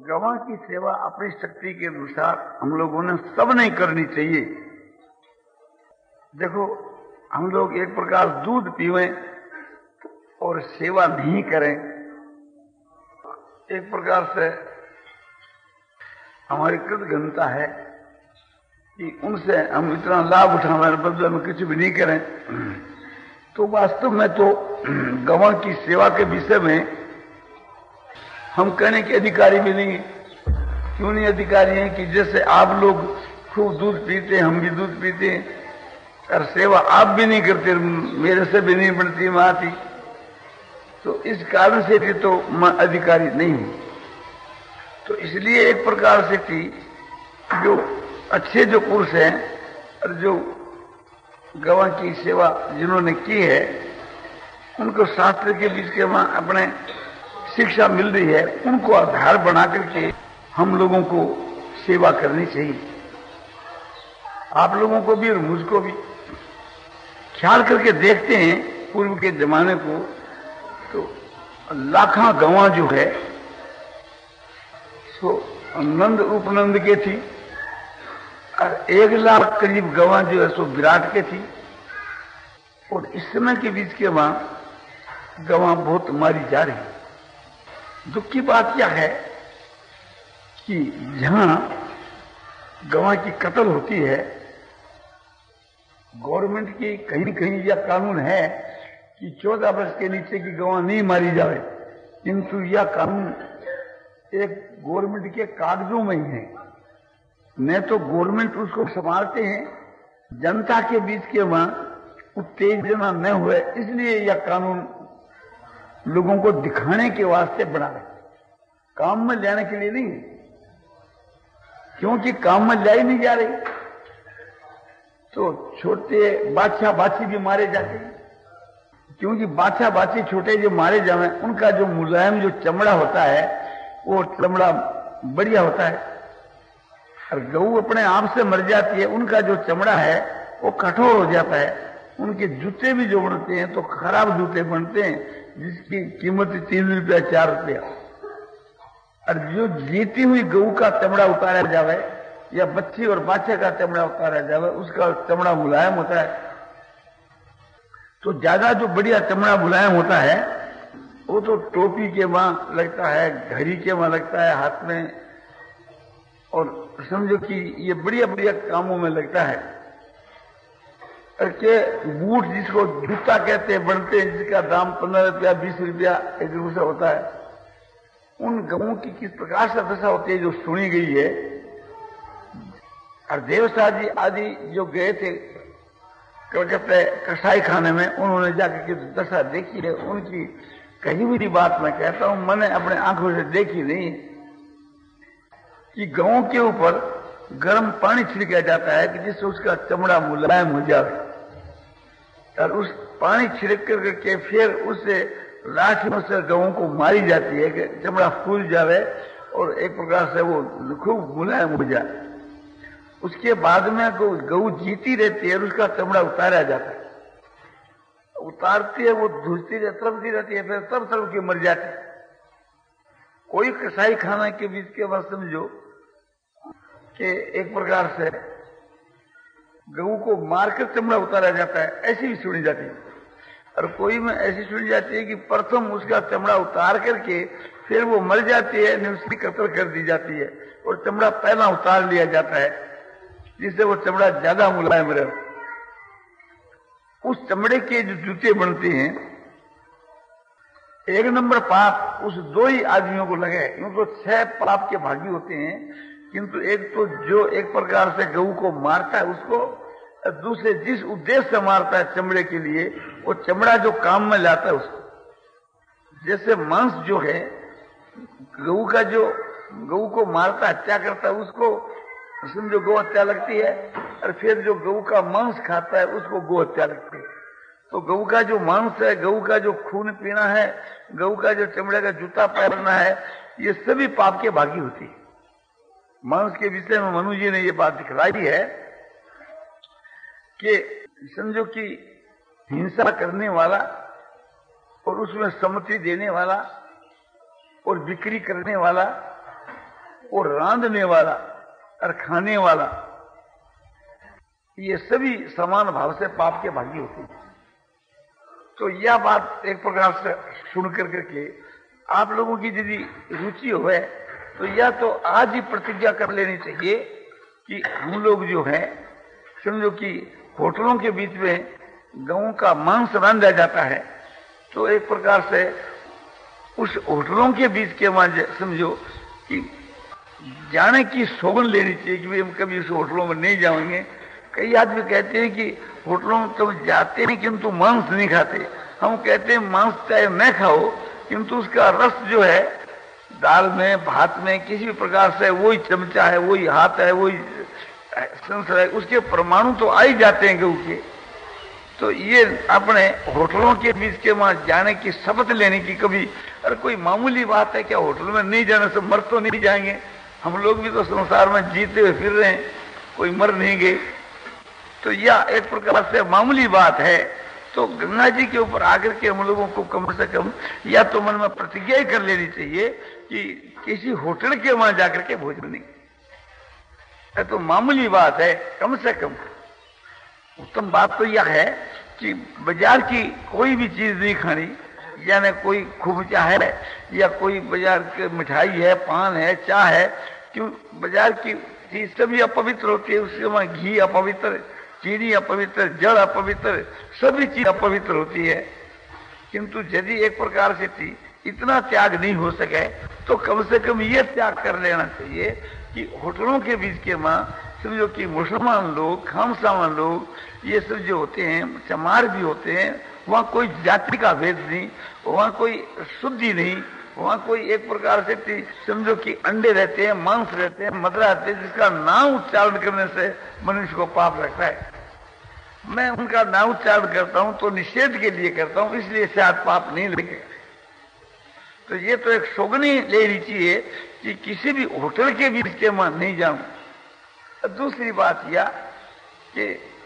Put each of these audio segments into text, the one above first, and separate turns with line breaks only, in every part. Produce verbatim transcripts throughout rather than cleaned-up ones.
गवां की सेवा अपनी शक्ति के अनुसार हम लोगों ने सब नहीं करनी चाहिए। देखो, हम लोग एक प्रकार दूध पीवें और सेवा नहीं करें, एक प्रकार से हमारी कृतघ्नता है कि उनसे हम इतना लाभ उठाने बदले में कुछ भी नहीं करें। तो वास्तव में तो गवां की सेवा के विषय में हम कहने के अधिकारी भी नहीं। क्यों नहीं अधिकारी हैं कि जैसे आप लोग खूब दूध पीते हैं, हम भी दूध पीते हैं, और सेवा आप भी नहीं करते, मेरे से भी नहीं बनती माती, तो इस कारण से भी तो मैं अधिकारी नहीं हूं। तो इसलिए एक प्रकार से कि जो अच्छे जो पुरुष हैं और जो गवां की सेवा जिन्होंने की है, उनको शास्त्र के बीच के वहां अपने शिक्षा मिल रही है, उनको आधार बना करके हम लोगों को सेवा करनी चाहिए। आप लोगों को भी और मुझको भी ख्याल करके देखते हैं पूर्व के जमाने को, तो लाखों गवां जो है सो नंद उपनंद के थी, और एक लाख करीब गवां जो है सो विराट के थी। और इस समय के बीच के वहां गवां बहुत मारी जा रही। दुख की बात क्या है कि जहां गवां की कत्ल होती है, गवर्नमेंट की कहीं कहीं यह कानून है कि चौदह वर्ष के नीचे की गवां नहीं मारी जाए, किंतु यह कानून एक गवर्नमेंट के कागजों में ही है, न तो गवर्नमेंट उसको संभालते हैं, जनता के बीच के वहां उत्तेजना न हुए, इसलिए यह कानून लोगों को दिखाने के वास्ते बना है, काम में लाने के लिए नहीं, क्योंकि काम में लाई नहीं जा रही तो छोटे बादशाह बाछी भी मारे जाते हैं। क्योंकि बादशाह बाछी छोटे जो मारे जावे, उनका जो मुलायम जो चमड़ा होता है वो चमड़ा बढ़िया होता है, और गऊ अपने आप से मर जाती है, उनका जो चमड़ा है वो कठोर हो जाता है। उनके जूते भी जो बनते हैं तो खराब जूते बनते हैं, जिसकी कीमत तीन रुपया चार रुपया। और जो जीती हुई गऊ का चमड़ा उतारा जावे या बच्ची और बाछे का चमड़ा उतारा जावे, उसका चमड़ा मुलायम होता है। तो ज्यादा जो बढ़िया चमड़ा मुलायम होता है वो तो टोपी के वहां लगता है, घड़ी के वहां लगता है, हाथ में, और समझो कि ये बढ़िया बढ़िया कामों में लगता है। के बूट जिसको जूता कहते हैं बनते हैं, जिसका दाम पंद्रह रुपया बीस रुपया एक रुपया होता है, उन गवों की किस प्रकार से दशा होती है जो सुनी गई है। और देवसा जी आदि जो गए थे कलकत्ते कसाई खाने में, उन्होंने जाकर के दशा देखी है, उनकी कही हुई बात मैं कहता हूं, मैंने अपने आंखों से देखी नहीं, कि गवों के ऊपर गर्म पानी छिड़का जाता है कि जिससे उसका चमड़ा मुलायम हो जाए, और उस पानी छिड़क करके फिर उससे लाठियों से गवों को मारी जाती है कि चमड़ा फूल जावे और एक प्रकार से वो खूब मुलायम हो जाए। उसके बाद में गौ गऊ जीती रहती है और उसका चमड़ा उतारा जाता है, उतारती है, वो धुजती तरफती रहती है, फिर तब तरफ के मर जाती है। कोई कसाई खाना के बीच के बाद समझो कि एक प्रकार से गऊ को मारकर चमड़ा उतारा जाता है, ऐसी भी सुनी जाती है। और कोई में ऐसी सुनी जाती है कि प्रथम उसका चमड़ा उतार करके फिर वो मर जाती है, नहीं उसकी कत्ल कर दी जाती है और चमड़ा पहला उतार लिया जाता है, जिससे वो चमड़ा ज्यादा मुलायम रहे। उस चमड़े के जो जूते बनते हैं, एक नंबर पाप उस दो ही आदमियों को लगे, उनको छह पाप के भागी होते हैं, किंतु एक तो जो एक प्रकार से गऊ को मारता है उसको, दूसरे जिस उद्देश्य से मारता है चमड़े के लिए, वो चमड़ा जो काम में लाता है उसको। जैसे मांस जो है गऊ का, जो गऊ को मारता हत्या करता है उसको समझो गौ हत्या लगती है, और फिर जो गऊ का मांस खाता है उसको गौ हत्या लगती है। तो गऊ का जो मांस है, गऊ का जो खून पीना है, गऊ का जो चमड़े का जूता पहनना है, ये सभी पाप के भागी होती है। मांस के विषय में मनु जी ने ये बात दिखलाई है कि समझो कि हिंसा करने वाला और उसमें सम्मति देने वाला और बिक्री करने वाला और रांधने वाला और खाने वाला, ये सभी समान भाव से पाप के भागी होते हैं। तो यह बात एक प्रकार से सुन कर करके आप लोगों की यदि रुचि हो तो या तो आज ही प्रतिज्ञा कर लेनी चाहिए कि हम लोग जो है, समझो कि होटलों के बीच में गऊ का मांस रांधा जाता है, तो एक प्रकार से उस होटलों के बीच के वहां समझो कि जाने की सौगंध लेनी चाहिए कि हम कभी उस होटलों में नहीं जाएंगे। कई आदमी कहते हैं कि होटलों में तो जाते हैं किंतु मांस नहीं खाते। हम कहते हैं मांस चाहे न खाओ किंतु उसका रस जो है दाल में, भात में, किसी भी प्रकार से वही चमचा है, वही हाथ है, वही संसार है, उसके परमाणु तो आ ही जाते हैं गऊ के। तो ये अपने होटलों के बीच के वहां जाने की शपथ लेने की कभी, अरे कोई मामूली बात है क्या? होटल में नहीं जाने से मर तो नहीं जाएंगे? हम लोग भी तो संसार में जीते हुए फिर रहे हैं, कोई मर नहीं गए। तो यह एक प्रकार से मामूली बात है। तो गंगा जी के ऊपर आकर के हम लोगों को कम से कम या तो मन में प्रतिज्ञा ही कर लेनी चाहिए कि किसी होटल के वहां जाकर के भोजन नहीं। यह तो मामूली बात है, कम से कम उत्तम बात तो यह है कि बाजार की कोई भी चीज नहीं खानी, यानी कोई खुबचा है या कोई बाजार की मिठाई है, पान है, चाय है, क्यों बाजार की चीज सभी अपवित्र होती है। उसके वहां घी अपवित्र, चीनी अपवित्र, जड़ अपवित्र, सभी चीज अपवित्र होती है। किंतु यदि एक प्रकार से थी इतना त्याग नहीं हो सके तो कम से कम ये त्याग कर लेना चाहिए कि होटलों के बीच के मां समझो कि मुसलमान लोग, खामसामान लोग, ये सब जो होते हैं, चमार भी होते हैं, वहां कोई जाति का भेद नहीं, वहां कोई शुद्धि नहीं, वहां कोई एक प्रकार से समझो कि अंडे रहते हैं, मांस रहते हैं, मदरा रहते हैं, जिसका नाम उच्चारण करने से मनुष्य को पाप लगता है। मैं उनका नाम उच्चारण करता हूं तो निषेध के लिए करता हूं, इसलिए शायद पाप नहीं लगेगा। तो ये तो एक सौगनी ले लीजिए कि किसी भी होटल के बीच के मैं नहीं जाऊं। दूसरी बात यह कि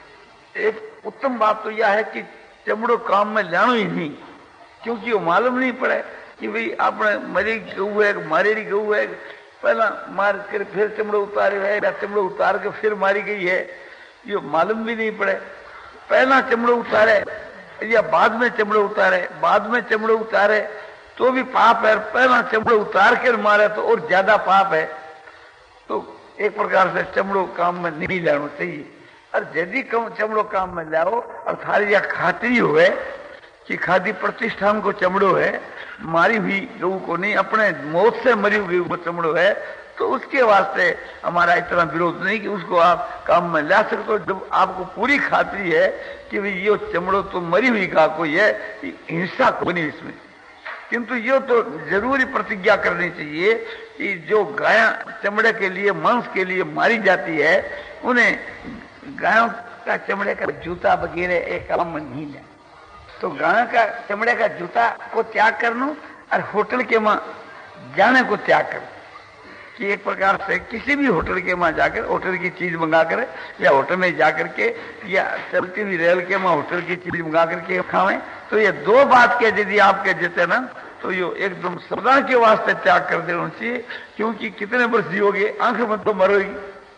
एक उत्तम बात तो यह है कि चमड़ो काम में लानो ही नहीं, क्योंकि वो मालूम नहीं पड़े कि भाई आपने मरी गऊ है, मारेरी गऊ है, पहला मार कर फिर चमड़ो उतारे है या चमड़ो उतार के फिर मारी गई है, ये मालूम भी नहीं पड़े। पहला चमड़ो उतारे या बाद में चमड़ो उतारे, बाद में चमड़ो उतारे तो भी पाप है, पहला चमड़ो उतार कर मारे तो और ज्यादा पाप है। तो एक प्रकार से चमड़ो काम में नहीं लाना चाहिए। और यदि कम चमड़ो काम में लाओ और थारी या खातरी हुए कि खादी प्रतिष्ठान को चमड़ो है, मारी हुई गऊ को नहीं, अपने मौत से मरी हुई वो चमड़ो है, तो उसके वास्ते हमारा इतना विरोध नहीं कि उसको आप काम में ला सकते हो। जब आपको पूरी खातरी है कि भाई ये चमड़ो तो मरी हुई गा कोई है, हिंसा को नहीं इसमें। किंतु ये तो जरूरी प्रतिज्ञा करनी चाहिए कि जो गाय चमड़े के लिए, मांस के लिए मारी जाती है, उन्हें गायों का चमड़े का जूता वगैरह एक काम में नहीं जाए। तो गायों का चमड़े का जूता को त्याग कर लो और होटल के वहां जाने को त्याग कर, कि एक प्रकार से किसी भी होटल के वहां जाकर होटल की चीज मंगा कर या होटल में जाकर के या चलती हुई रेल के वहां होटल की चीज मंगा करके खावें। तो ये दो बात के यदि आपके जीते ना तो ये एकदम सदा के वास्ते त्याग कर देना चाहिए, क्योंकि कितने वर्ष जियोगे, आंख में तो मरोगी।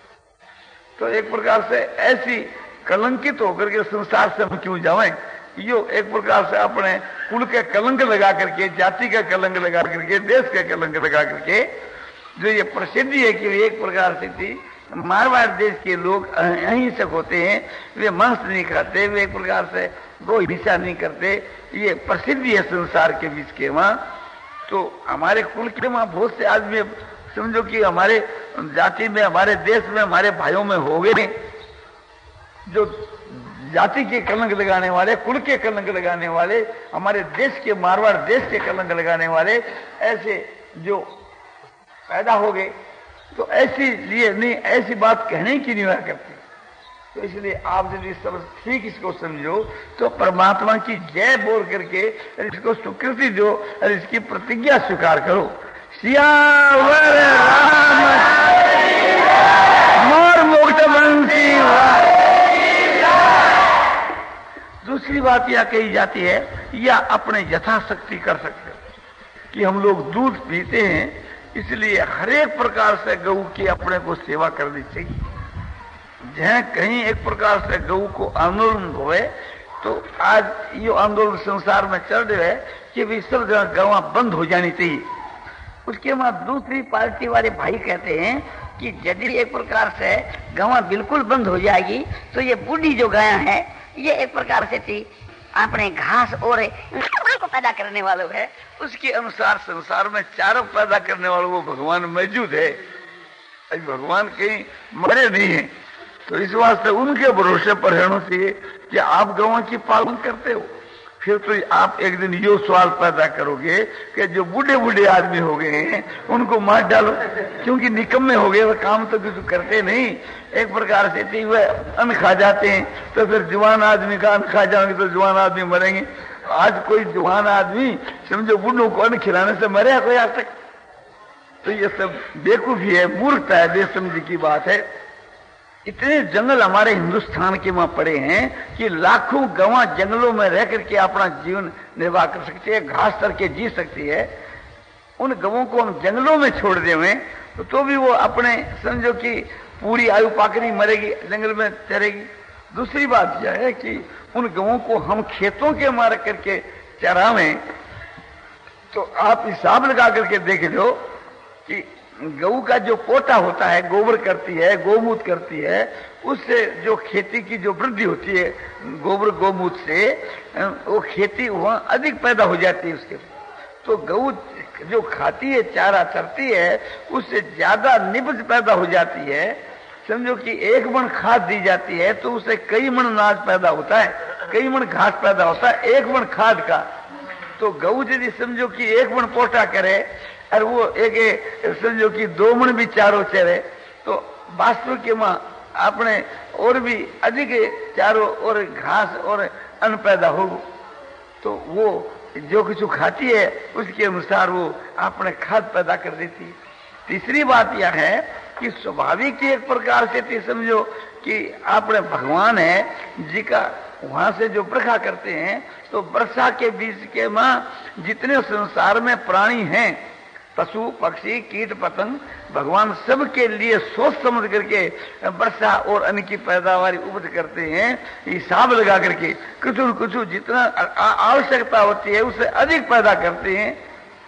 तो एक प्रकार से ऐसी कलंकित होकर के संसार से हम क्यों जाएं? यो एक प्रकार से अपने कुल के कलंक लगा करके, जाति का कलंक लगा करके, देश का कलंक लगा करके, जो ये प्रसिद्धि है कि एक प्रकार से थी मारवाड़ देश के लोग अहिंसक होते हैं, वे मांस नहीं खाते, वे एक प्रकार से गौ हिंसा नहीं करते, ये प्रसिद्धि है संसार के बीच के वहां। तो हमारे कुल के वहां बहुत से आदमी समझो कि हमारे जाति में, हमारे देश में, हमारे भाइयों में हो गए जो जाति के कलंक लगाने वाले, कुल के कलंक लगाने वाले, हमारे देश के, मारवाड़ देश के कलंक लगाने वाले ऐसे जो पैदा हो गए। तो ऐसी लिए नहीं, ऐसी बात कहने की नहीं हुआ करती। तो इसलिए आप यदि सब ठीक इसको समझो तो परमात्मा की जय बोल करके इसको स्वीकृति दो और इसकी प्रतिज्ञा स्वीकार करो। सियावर राम मोर मुक्त बंसी। दूसरी बात यह कही जाती है, या अपने यथाशक्ति कर सकते हो कि हम लोग दूध पीते हैं इसलिए हर एक प्रकार से गऊ की अपने को सेवा करनी चाहिए। जहाँ कहीं एक प्रकार से गऊ को आंदोलन हुए तो आज ये आंदोलन संसार में चल रहा है कि भी सब जगह गवा बंद हो जानी चाहिए। उसके बाद दूसरी पार्टी वाले भाई कहते हैं कि यदि एक प्रकार से गवा बिल्कुल बंद हो जाएगी तो ये बूढ़ी जो गाया है ये एक प्रकार से थी अपने घास और को पैदा करने वालों है, उसके अनुसार संसार में चारों पैदा करने वालों वो भगवान मौजूद है। अभी भगवान कहीं मरे नहीं है, तो इस वास्ते उनके भरोसे पर रहना चाहिए कि आप गवां की पालन करते हो। फिर तो आप एक दिन ये सवाल पैदा करोगे कि जो बूढ़े बूढ़े आदमी हो गए हैं उनको मार डालो, क्योंकि निकम्मे हो गए, वह काम तो कुछ करते नहीं। एक प्रकार से वह अन्न खा जाते हैं, तो फिर जवान आदमी का अन्न खा जाएंगे तो जवान आदमी मरेंगे। आज कोई जवान आदमी समझो बूढ़ों को अन्न खिलाने से मरे कोई आज तक? तो ये सब बेवकूफी है, मूर्खता है, बेसमझी की बात है। इतने जंगल हमारे हिंदुस्तान के वहां पड़े हैं कि लाखों गवां जंगलों में रह करके अपना जीवन निर्वाह कर सकती है, घास तर के जी सकती है। उन गवों को हम जंगलों में छोड़ दे हुए तो, तो भी वो अपने समझो कि पूरी आयु पाकरी मरेगी, जंगल में चरेगी। दूसरी बात यह है कि उन गवों को हम खेतों के मार करके चरावें तो आप हिसाब लगा करके देख लो कि गऊ का जो पोटा होता है, गोबर करती है, गोमूत्र करती है, उससे जो खेती की जो वृद्धि होती है गोबर गोमूत्र से, वो खेती वहां अधिक पैदा हो जाती है उसके। तो गऊ जो खाती है, चारा चरती है, उससे ज्यादा निपज पैदा हो जाती है। समझो कि एक मण खाद दी जाती है तो उससे कई मण अनाज पैदा होता है, कई मण घास पैदा होता है एक मण खाद का। तो गऊ यदि समझो कि एक मण पोटा करे और वो एक समझो कि दो मण भी चारों चरे तो वास्तव के मां अपने और भी अधिक चारों और घास और अन्न पैदा हो। तो वो जो कुछ खाती है उसके अनुसार वो अपने खाद पैदा कर देती है। तीसरी बात यह है कि स्वाभाविक एक प्रकार से समझो कि अपने भगवान है जी का वहां से जो बरखा करते हैं तो वर्षा के बीच के मां जितने संसार में प्राणी हैं, पशु पक्षी कीट पतंग, भगवान सबके लिए सोच समझ करके वर्षा और अन्न की पैदावार उपज करते हैं, हिसाब लगा करके कुछ न कुछ जितना आवश्यकता होती है उससे अधिक पैदा करते हैं।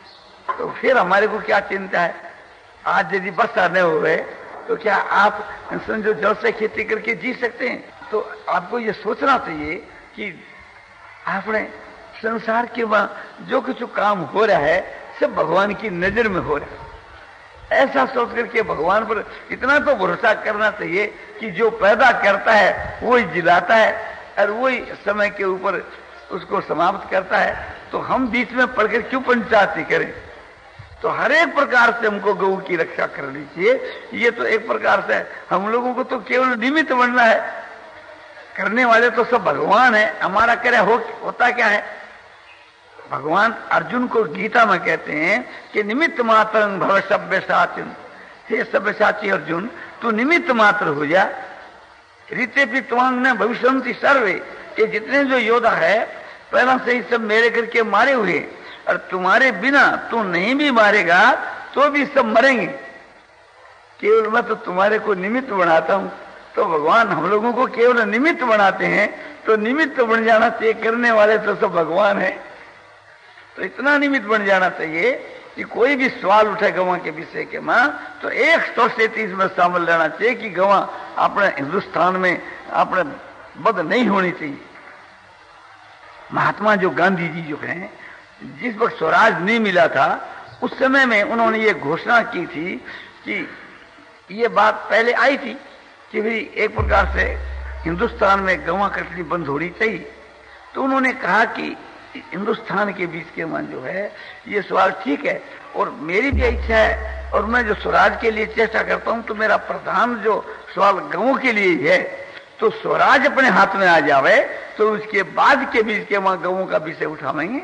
तो फिर हमारे को क्या चिंता है? आज यदि वर्षा न हो रहे तो क्या आप समझो जल से खेती करके जी सकते हैं? तो आपको ये सोचना चाहिए कि आपने संसार के वहां जो कुछ काम हो रहा है सब भगवान की नजर में हो रहा है। ऐसा सोच करके भगवान पर इतना तो भरोसा करना चाहिए कि जो पैदा करता है वही जिलाता है और वही समय के ऊपर उसको समाप्त करता है। तो हम बीच में पढ़कर क्यों पंचायती करें? तो हर एक प्रकार से हमको गऊ की रक्षा करनी चाहिए। ये तो एक प्रकार से हम लोगों को तो केवल निमित्त बनना है, करने वाले तो सब भगवान है। हमारा करे हो, होता क्या है? भगवान अर्जुन को गीता में कहते हैं कि निमित्त मात्र भव सब्यसाची। हे सब्यसाची अर्जुन, तू निमित्त मात्र हो जा। रीते पित्वांग न भविष्यन्ति सर्वे, ये जितने जो योद्धा है पहला से ही सब मेरे करके मारे हुए, और तुम्हारे बिना तू नहीं भी मारेगा तो भी सब मरेंगे। केवल मैं तो तुम्हारे को निमित्त बनाता हूं। तो भगवान हम लोगों को केवल निमित्त बनाते हैं, तो निमित्त बन जाना चाहिए। करने वाले तो सब भगवान है। तो इतना निमित्त बन जाना चाहिए कि कोई भी सवाल उठे गवां के विषय के मां तो एक सौ सैतीस में शामिल रहना चाहिए कि गवां अपने हिंदुस्तान में अपने बद नहीं होनी चाहिए। महात्मा जो गांधी जी जो हैं, जिस वक्त स्वराज नहीं मिला था उस समय में उन्होंने ये घोषणा की थी कि ये बात पहले आई थी कि भाई एक प्रकार से हिंदुस्तान में गवां कटनी बंद होनी चाहिए। तो उन्होंने कहा कि हिंदुस्तान के बीच के मन जो है ये सवाल ठीक है और मेरी भी इच्छा है और मैं जो स्वराज के लिए चेष्टा करता हूं, तो मेरा प्रधान जो सवाल गवों के लिए ही है। तो स्वराज अपने हाथ में आ जावे तो उसके बाद के बीच के वहां गवों का विषय उठावेंगे।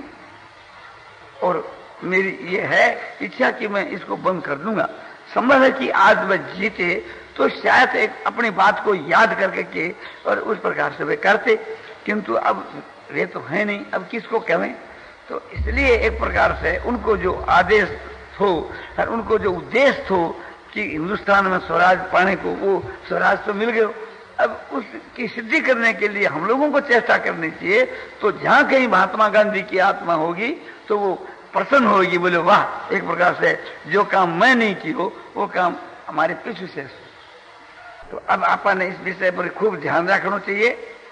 और मेरी ये है इच्छा कि मैं इसको बंद कर दूंगा। संभव है कि आज वह जीते तो शायद एक अपनी बात को याद करके के और उस प्रकार से वे करते, किंतु अब वे तो है नहीं, अब किसको कहें। तो इसलिए एक प्रकार से उनको जो आदेश हो और उनको जो उद्देश्य हो कि हिंदुस्तान में स्वराज पाने को, वो स्वराज तो मिल गयो। अब उसकी सिद्धि करने के लिए हम लोगों को चेष्टा करनी चाहिए। तो जहां कहीं महात्मा गांधी की आत्मा होगी तो वो प्रसन्न होगी, बोले वाह, एक प्रकार से जो काम मैं नहीं की हो वो काम हमारे पीछे से। तो अब आपा ने इस विषय पर खूब ध्यान रखना चाहिए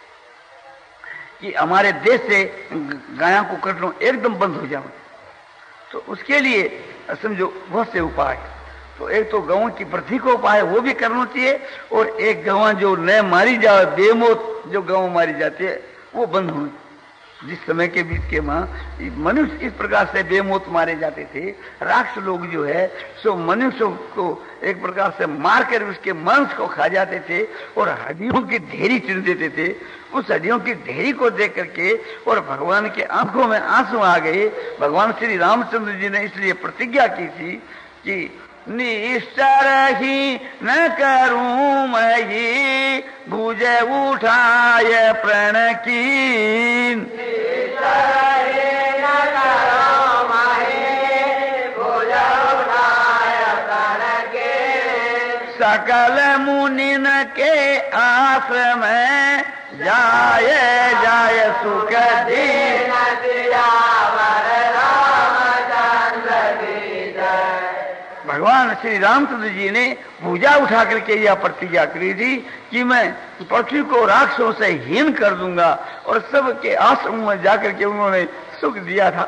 कि हमारे देश से गायों को कटना एकदम बंद हो जाए। तो उसके लिए समझो बहुत से उपाय। तो एक तो गौं की वृद्धि को उपाय वो भी करना चाहिए, और एक गवां जो न मारी जाए, बेमौत जो गौ मारी जाती है वो बंद होनी। जिस समय के बीच के मां मनुष्य इस प्रकार से बेमौत मारे जाते थे, राक्षस लोग जो है सो मनुष्य को एक प्रकार से मार कर उसके मांस को खा जाते थे और हड्डियों की ढेरी चुन देते थे। उस हड्डियों की ढेरी को देख करके और भगवान के आंखों में आंसू आ गए। भगवान श्री रामचंद्र जी ने इसलिए प्रतिज्ञा की थी कि निश्चर ही न करूं मैं ही, भुज उठाय प्रण की। निश्चर ही न करूं मैं ही, भुज उठाय प्रण की। सकल मुनिन के आश्रम जाय जाय सुख दीन। भगवान श्री रामचंद्र जी ने भुजा उठा करके यह प्रतिज्ञा करी थी कि मैं पृथ्वी को राक्षसों से हीन कर दूंगा, और सबके आश्रम में जाकर के उन्होंने सुख दिया था।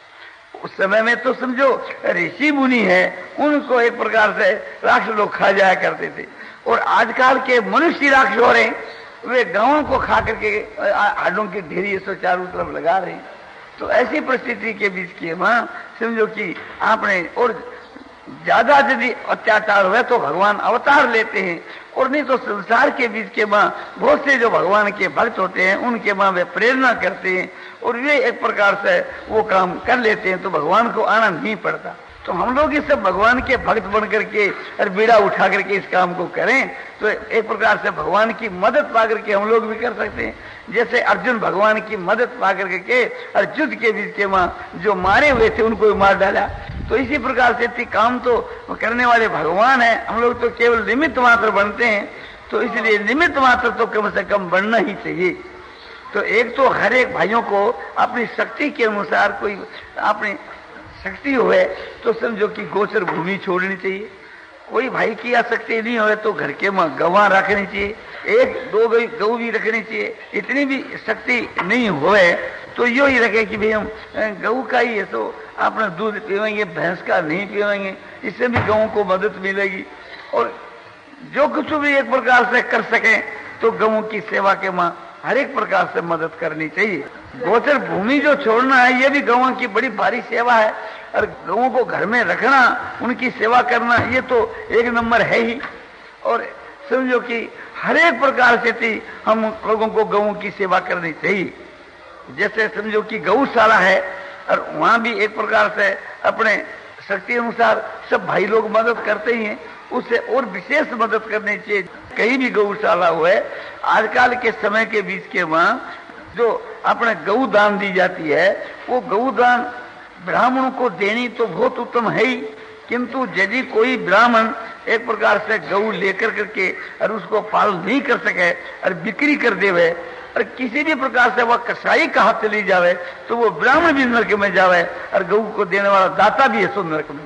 उस समय में तो समझो ऋषि मुनि है, उनको एक प्रकार से राक्षस लोग खा जाया करते थे, और आजकल के मनुष्य राक्षस हो रहे, वे गांवों को खा करके हड्डों की ढेरी सो चारों तरफ लगा रहे। तो ऐसी परिस्थिति के बीच की मां समझो कि आपने और ज्यादा यदि अत्याचार हुए तो भगवान अवतार लेते हैं, और नहीं तो संसार के बीच के मां बहुत से जो भगवान के भक्त होते हैं उनके मां वे प्रेरणा करते हैं और वे एक प्रकार से वो काम कर लेते हैं, तो भगवान को आना नहीं पड़ता। तो हम लोग ये सब भगवान के भक्त बन करके और बीड़ा उठा करके इस काम को करें तो एक प्रकार से भगवान की मदद पा करके हम लोग भी कर सकते हैं। जैसे अर्जुन भगवान की मदद पा करके और युद्ध के बीच के मां जो मारे हुए थे उनको भी मार डाला। तो इसी प्रकार से काम तो करने वाले भगवान है, हम लोग तो केवल निमित्त मात्र बनते हैं। तो इसलिए निमित्त मात्र तो कम से कम बनना ही चाहिए। तो एक तो हर एक भाइयों को अपनी शक्ति के अनुसार कोई अपनी शक्ति हुए तो समझो कि गोचर भूमि छोड़नी चाहिए। कोई भाई की आसक्ति नहीं हो तो घर के में गवां रखनी चाहिए, एक दो गऊ भी रखनी चाहिए। इतनी भी शक्ति नहीं होए तो यो ही रखे कि भाई हम गऊ का ही है तो अपना दूध पीवेंगे, भैंस का नहीं पीवेंगे, इससे भी गऊ को मदद मिलेगी। और जो कुछ भी एक प्रकार से कर सके तो गऊ की सेवा के मां हर एक प्रकार से मदद करनी चाहिए। गोचर भूमि जो छोड़ना है ये भी गौओं की बड़ी भारी सेवा है, और गौओं को घर में रखना, उनकी सेवा करना ये तो एक नंबर है ही। और समझो कि हर एक प्रकार से थी हम लोगों को गौओं की सेवा करनी चाहिए। जैसे समझो कि गौशाला है और वहां भी एक प्रकार से अपने शक्ति अनुसार सब भाई लोग मदद करते ही हैं, उससे और विशेष मदद करनी चाहिए। कहीं भी गौशाला हुए आजकल के समय के बीच के वहां जो अपने गौ दान दी जाती है वो गौ दान ब्राह्मणों को देनी तो बहुत उत्तम है ही, किंतु यदि कोई ब्राह्मण एक प्रकार से गौ लेकर करके और उसको पालन नहीं कर सके और बिक्री कर देवे और किसी भी प्रकार से वह कसाई का हाथ चली जावे तो वो ब्राह्मण भी नरक में जावे और गौ को देने वाला दाता भी है सो नरक में।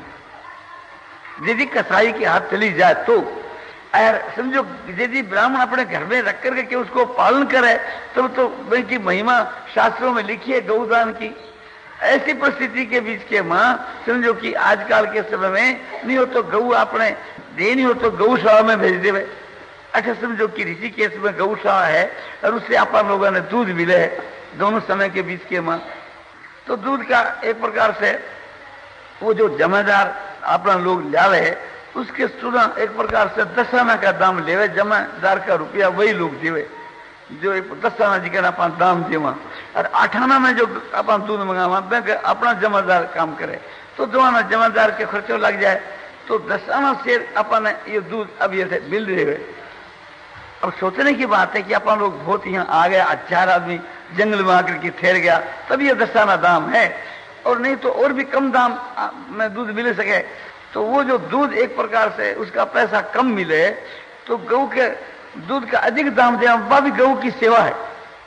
यदि कसाई के हाथ चली जाए तो और समझो यदि ब्राह्मण अपने घर में रख करके के उसको पालन करे तब तो उनकी महिमा शास्त्रों में लिखी है गौदान की। ऐसी परिस्थिति के बीच के मां समझो कि आजकल के समय में नहीं हो तो गऊ अपने देनी हो तो गौशाला में भेज देवे। अच्छा समझो कि ऋषिकेश में गौशाला है और उससे अपन लोगों ने दूध मिले है दोनों समय के बीच के मां, तो दूध का एक प्रकार से वो जो जमादार अपना लोग लावे है उसके सुना एक प्रकार से दसाना का दाम लेवे, जमादार का रुपया वही लोग देवे जो एक दसाना जी का अपन दाम देवा और आठाना में जो अपन दूध मंगावा अपना जमादार काम करे तो दोनों जमादार के खर्चो लग जाए तो दसाना से अपन ये दूध अब ये मिल रहे। अब सोचने की बात है कि अपन लोग बहुत यहाँ आ गए, हजार आदमी जंगल में आकर के ठहर गया तब ये दसाना दाम है और नहीं तो और भी कम दाम में दूध मिल सके, तो वो जो दूध एक प्रकार से उसका पैसा कम मिले तो गऊ के दूध का अधिक दाम देना वह भी गऊ की सेवा है।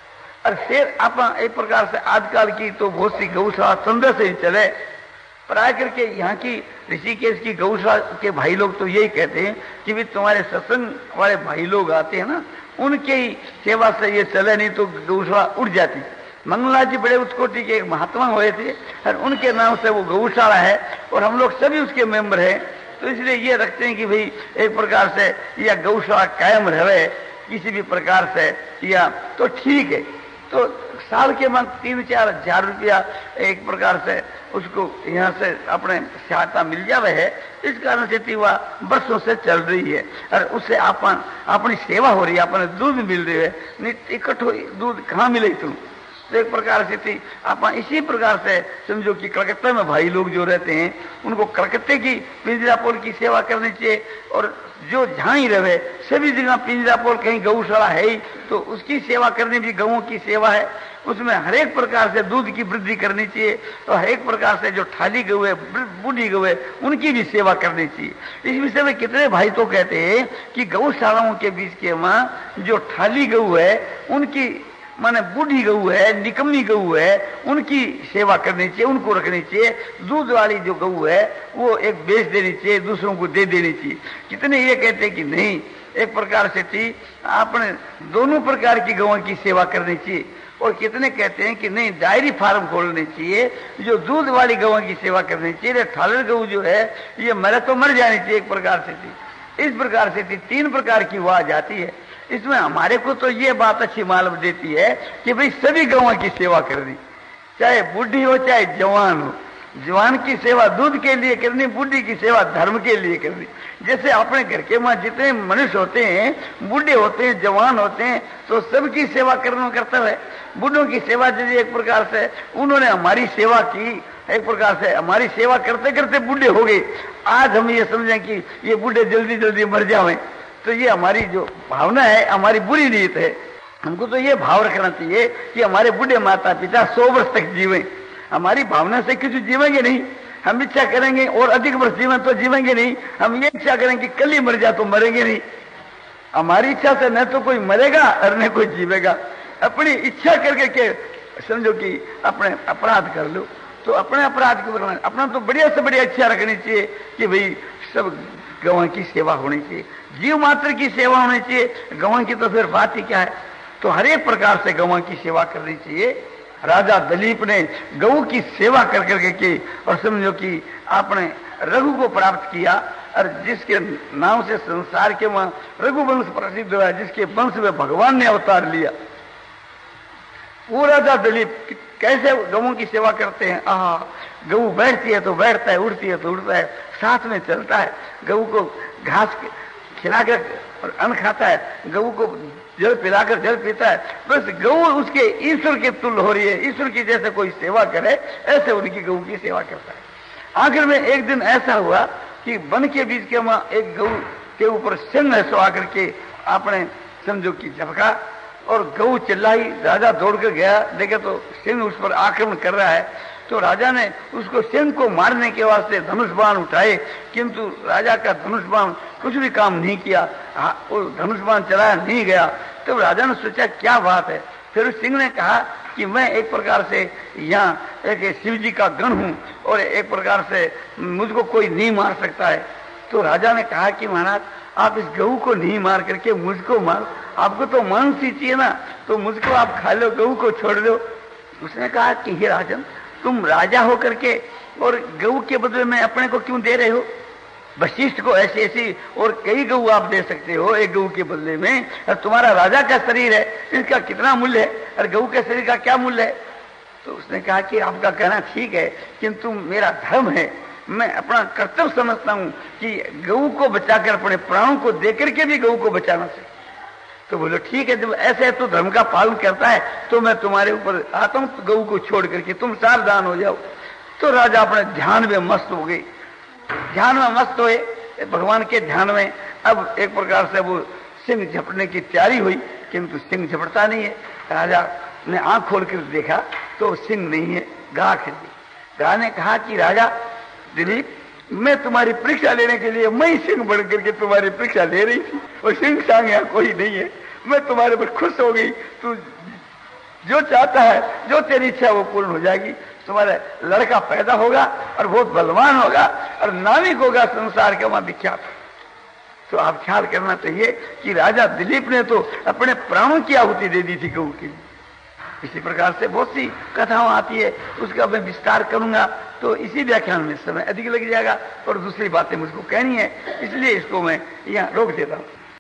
और फिर आप एक प्रकार से आजकल की तो बहुत सी गौशाला चंद्र से ही चले, प्राय करके यहाँ की ऋषिकेश की गौशाला के भाई लोग तो यही कहते हैं कि भी तुम्हारे सत्संग वाले भाई लोग आते हैं ना, उनके ही सेवा से ये चले, नहीं तो गौशाला उड़ जाती। मंगला जी बड़े उत्कोटि के एक महात्मा हुए थे और उनके नाम से वो गौशाला है और हम लोग सभी उसके मेंबर हैं, तो इसलिए ये रखते हैं कि भाई एक प्रकार से या गौशाला कायम रहे किसी भी प्रकार से, या तो ठीक है। तो साल के मन तीन चार हजार रुपया एक प्रकार से उसको यहाँ से अपने सहायता मिल जावे है, इस कारण से वह वर्षों से चल रही है और उससे अपन अपनी सेवा हो रही है, अपने दूध मिल रही है। नहीं इकट्ठो दूध कहाँ मिले तुम, तो एक प्रकार से थी अपन इसी प्रकार से समझो कि कलकत्ता में भाई लोग जो रहते हैं उनको कलकत्ते की पिंजरापोल की सेवा करनी चाहिए, और जो जहाँ ही रहे सभी जगह पिंजरापोल कहीं गौशाला है ही तो उसकी सेवा करनी भी गऊओं की सेवा है। उसमें हर एक प्रकार से दूध की वृद्धि करनी चाहिए और हर एक प्रकार से जो ठाली गऊ है, बूढ़ी गऊ है, उनकी भी सेवा करनी चाहिए। इस विषय में कितने भाई तो कहते हैं कि गौशालाओं के बीच के वहाँ जो ठाली गऊ है उनकी माने बूढ़ी गऊ है, निकम्मी गऊ है, उनकी सेवा करनी चाहिए, उनको रखनी चाहिए। दूध वाली जो गऊ है वो एक बेच देनी चाहिए, दूसरों को दे देनी चाहिए। कितने ये कहते हैं कि नहीं, एक प्रकार से थी आपने दोनों प्रकार की गऊ की सेवा करनी चाहिए, और कितने कहते हैं कि नहीं डायरी फार्म खोलने चाहिए, जो दूध वाली गऊ की सेवा करनी चाहिए। ठालर गऊ जो है ये मरे तो मर जानी चाहिए, एक प्रकार से थी। इस प्रकार से थी तीन प्रकार की वो आ जाती है। इसमें हमारे को तो ये बात अच्छी मालूम देती है कि भाई सभी गौओं की सेवा करनी, चाहे बूढ़ी हो चाहे जवान हो। जवान की सेवा दूध के लिए करनी, बूढ़ी की सेवा धर्म के लिए करनी। जैसे अपने घर के वहां जितने मनुष्य होते हैं, बूढ़े होते हैं, जवान होते हैं, तो सबकी सेवा करना कर्तव्य है। बूढ़ों की सेवा यदि एक प्रकार से उन्होंने हमारी सेवा की, एक प्रकार से हमारी सेवा करते करते बूढ़े हो गए, आज हम ये समझें कि ये बूढ़े जल्दी जल्दी मर जाएं, तो ये हमारी जो भावना है, हमारी बुरी नीयत है। हमको तो ये भाव रखना चाहिए कि हमारे बूढ़े माता पिता सौ वर्ष तक जीवें। हमारी भावना से कुछ जीवेंगे नहीं, हम इच्छा करेंगे और अधिक वर्ष जीवन तो जीवेंगे नहीं। हम ये इच्छा करेंगे कि कल ही मर जा तो मरेंगे नहीं। हमारी इच्छा से न तो कोई मरेगा और न कोई जीवेगा। अपनी इच्छा करके के समझो कि अपने अपराध कर लो, तो अपने अपराध के बराबर अपना तो बढ़िया से बढ़िया इच्छा रखनी चाहिए कि भाई सब गवां की सेवा होनी चाहिए, जीव मात्र की सेवा होनी चाहिए। गवां की तो फिर बात ही क्या है। तो हर एक प्रकार से गवां की सेवा करनी चाहिए। राजा दिलीप ने गऊ की सेवा कर करके की और समझो कि आपने रघु को प्राप्त किया, और जिसके नाम से संसार के वहां रघुवंश प्रसिद्ध हुआ, जिसके वंश में भगवान ने अवतार लिया, वो राजा दिलीप कैसे गऊ की सेवा करते हैं। आहा, गऊ बैठती है तो बैठता है, उड़ती है तो उड़ता है, साथ में चलता है, गऊ को घास खिलाकर और अन्न खाता है, गऊ को जल पिलाकर जल पीता है। बस गऊ उसके ईश्वर के तुल्य हो रही है। ईश्वर की जैसे कोई सेवा करे ऐसे उनकी गऊ की सेवा करता है। आखिर में एक दिन ऐसा हुआ कि वन के बीच के वहां एक गऊ के ऊपर सिंह सो आकर के आपने समझो कि झपका और गऊ चिल्लाई। राजा दौड़ कर गया, देखे तो सिंह उस पर आक्रमण कर रहा है। तो राजा ने उसको सिंह को मारने के वास्ते धनुष बाण उठाए, किंतु राजा का धनुष बाण कुछ भी काम नहीं किया, वो धनुष बाण चलाया नहीं गया। तो राजा ने सोचा क्या बात है। फिर उस सिंह ने कहा कि मैं एक प्रकार से यहाँ एक शिव जी का गण हूँ और एक प्रकार से मुझको कोई नहीं मार सकता है। तो राजा ने कहा कि महाराज आप इस गऊ को नहीं मार करके मुझको मार, आपको तो मांस ही चाहिए ना, तो मुझको आप खा लो, गऊ को छोड़ दो। उसने कहा कि हे राजन, तुम राजा हो करके और गऊ के बदले में अपने को क्यों दे रहे हो। वशिष्ठ को ऐसी ऐसी और कई गऊ आप दे सकते हो एक गऊ के बदले में, और तुम्हारा राजा का शरीर है, इसका कितना मूल्य है और गऊ के शरीर का क्या मूल्य है। तो उसने कहा कि आपका कहना ठीक है, किंतु मेरा धर्म है, मैं अपना कर्तव्य समझता हूं कि गऊ को बचाकर अपने प्राणों को देकर के भी गऊ को बचाना चाहिए। तो बोलो ठीक है, जब ऐसे तो धर्म का पालन करता है तो मैं तुम्हारे ऊपर आता हूं, तो गऊ को छोड़ करके तुम सावधान हो जाओ। तो राजा अपने ध्यान में मस्त हो गई, ध्यान में मस्त हुए भगवान के ध्यान में। अब एक प्रकार से वो सिंह झपटने की तैयारी हुई, किंतु सिंह झपटता नहीं है। राजा ने आंख खोल कर देखा तो सिंह नहीं है, गाख है। राजा ने कहा कि राजा दिलीप, मैं तुम्हारी परीक्षा लेने के लिए मैं सिंह बन करके तुम्हारी परीक्षा ले रही थी और सिंह सांग यहाँ कोई नहीं है। मैं तुम्हारे पर खुश हो गई। तू जो चाहता है, जो तेरी इच्छा वो पूर्ण हो जाएगी। तुम्हारा लड़का पैदा होगा और बहुत बलवान होगा और नाविक होगा, संसार के वहां विख्यात। तो आप ख्याल करना चाहिए कि राजा दिलीप ने तो अपने प्राणों की आहुति दे दी थी गऊ के लिए। इसी प्रकार से बहुत सी कथाओं आती है, उसका मैं विस्तार करूंगा तो इसी व्याख्यान में समय अधिक लग जाएगा और दूसरी बातें मुझको कहनी है, इसलिए इसको मैं यहाँ रोक देता हूँ।